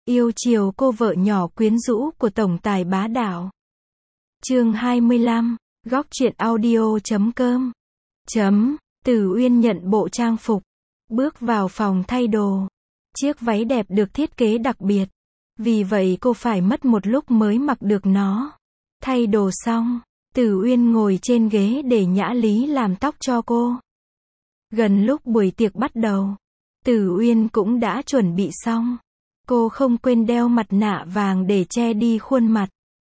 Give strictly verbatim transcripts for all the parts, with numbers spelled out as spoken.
Yêu chiều cô vợ nhỏ quyến rũ của tổng tài bá đạo. Chương hai mươi lăm, góc truyện audio chấm com. Chấm, Tử Uyên nhận bộ trang phục, bước vào phòng thay đồ. Chiếc váy đẹp được thiết kế đặc biệt, vì vậy cô phải mất một lúc mới mặc được nó. Thay đồ xong, Tử Uyên ngồi trên ghế để Nhã Lý làm tóc cho cô. Gần lúc buổi tiệc bắt đầu, Tử Uyên cũng đã chuẩn bị xong. Cô không quên đeo mặt nạ vàng để che đi khuôn mặt.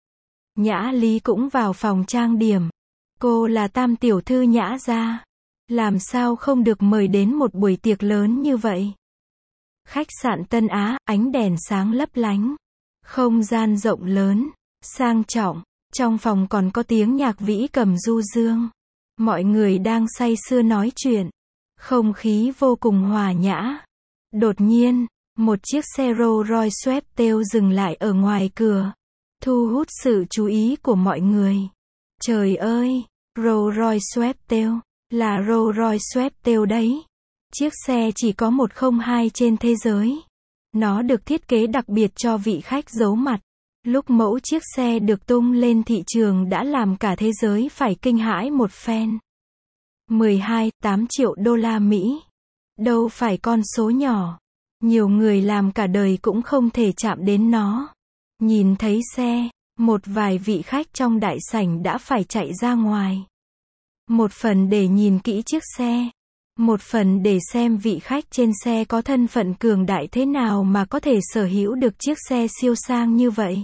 Nhã Lý cũng vào phòng trang điểm. Cô là tam tiểu thư Nhã gia, làm sao không được mời đến một buổi tiệc lớn như vậy. Khách sạn Tân Á, ánh đèn sáng lấp lánh, không gian rộng lớn, sang trọng, trong phòng còn có tiếng nhạc vĩ cầm du dương. Mọi người đang say sưa nói chuyện, không khí vô cùng hòa nhã. Đột nhiên, một chiếc xe Rolls Royce Sweptail dừng lại ở ngoài cửa, thu hút sự chú ý của mọi người. Trời ơi, Rolls Royce Sweptail, là Rolls Royce Sweptail đấy. Chiếc xe chỉ có một không hai trên thế giới. Nó được thiết kế đặc biệt cho vị khách giấu mặt. Lúc mẫu chiếc xe được tung lên thị trường đã làm cả thế giới phải kinh hãi một phen. mười hai phẩy tám triệu đô la Mỹ. Đâu phải con số nhỏ. Nhiều người làm cả đời cũng không thể chạm đến nó. Nhìn thấy xe, một vài vị khách trong đại sảnh đã phải chạy ra ngoài. Một phần để nhìn kỹ chiếc xe, một phần để xem vị khách trên xe có thân phận cường đại thế nào mà có thể sở hữu được chiếc xe siêu sang như vậy.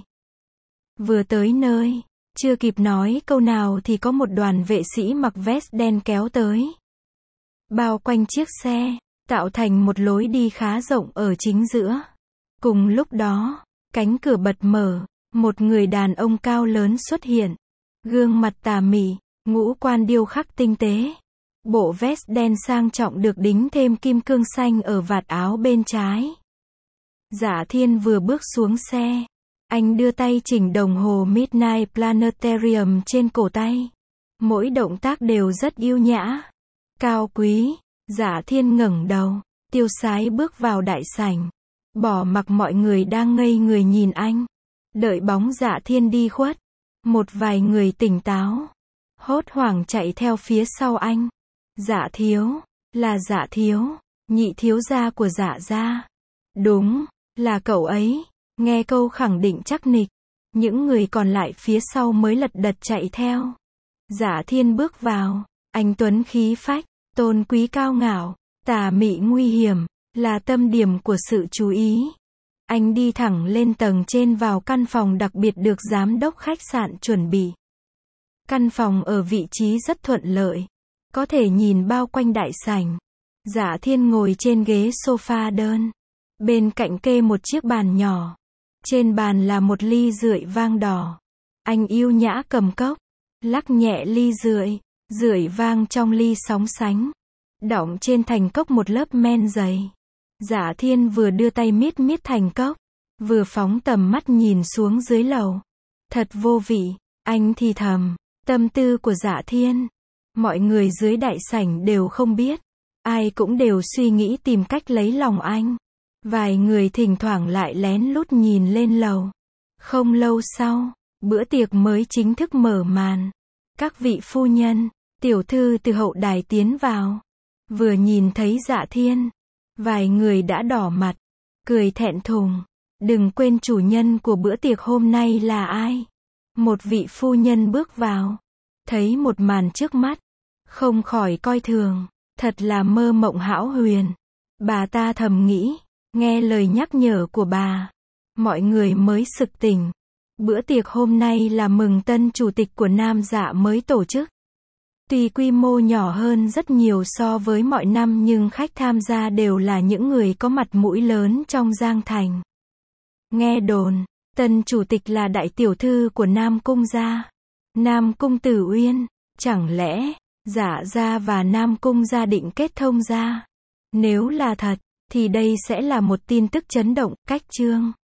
Vừa tới nơi, chưa kịp nói câu nào thì có một đoàn vệ sĩ mặc vest đen kéo tới, bao quanh chiếc xe, tạo thành một lối đi khá rộng ở chính giữa. Cùng lúc đó, cánh cửa bật mở, một người đàn ông cao lớn xuất hiện. Gương mặt tà mị, ngũ quan điêu khắc tinh tế. Bộ vest đen sang trọng được đính thêm kim cương xanh ở vạt áo bên trái. Dạ Thiên vừa bước xuống xe. Anh đưa tay chỉnh đồng hồ Midnight Planetarium trên cổ tay. Mỗi động tác đều rất yêu nhã, cao quý. Dạ Thiên ngẩng đầu, tiêu sái bước vào đại sảnh, bỏ mặc mọi người đang ngây người nhìn anh. Đợi bóng Dạ Thiên đi khuất, một vài người tỉnh táo, hốt hoảng chạy theo phía sau anh. Dạ thiếu, là Dạ thiếu, nhị thiếu gia của Dạ gia. Đúng, là cậu ấy. Nghe câu khẳng định chắc nịch, những người còn lại phía sau mới lật đật chạy theo. Dạ Thiên bước vào, anh tuấn khí phách, tôn quý cao ngạo, tà mị nguy hiểm, là tâm điểm của sự chú ý. Anh đi thẳng lên tầng trên vào căn phòng đặc biệt được giám đốc khách sạn chuẩn bị. Căn phòng ở vị trí rất thuận lợi, có thể nhìn bao quanh đại sảnh. Dạ Thiên ngồi trên ghế sofa đơn, bên cạnh kê một chiếc bàn nhỏ. Trên bàn là một ly rượu vang đỏ. Anh yêu nhã cầm cốc, lắc nhẹ ly rượu, rượu vang trong ly sóng sánh, đọng trên thành cốc một lớp men dày. Dạ Thiên vừa đưa tay miết miết thành cốc, vừa phóng tầm mắt nhìn xuống dưới lầu. Thật vô vị, anh thì thầm. Tâm tư của Dạ Thiên, mọi người dưới đại sảnh đều không biết. Ai cũng đều suy nghĩ tìm cách lấy lòng anh. Vài người thỉnh thoảng lại lén lút nhìn lên lầu. Không lâu sau, bữa tiệc mới chính thức mở màn. Các vị phu nhân, tiểu thư từ hậu đài tiến vào. Vừa nhìn thấy Dạ Thiên, vài người đã đỏ mặt, cười thẹn thùng. Đừng quên chủ nhân của bữa tiệc hôm nay là ai. Một vị phu nhân bước vào, thấy một màn trước mắt, không khỏi coi thường. Thật là mơ mộng hão huyền. Bà ta thầm nghĩ. Nghe lời nhắc nhở của bà, mọi người mới sực tỉnh. Bữa tiệc hôm nay là mừng tân chủ tịch của Nam Dạ mới tổ chức. Tuy quy mô nhỏ hơn rất nhiều so với mọi năm nhưng khách tham gia đều là những người có mặt mũi lớn trong Giang Thành. Nghe đồn, tân chủ tịch là đại tiểu thư của Nam Cung gia, Nam Cung Tử Uyên. Chẳng lẽ, Dạ gia và Nam Cung gia định kết thông gia? Nếu là thật, thì đây sẽ là một tin tức chấn động. Cách chương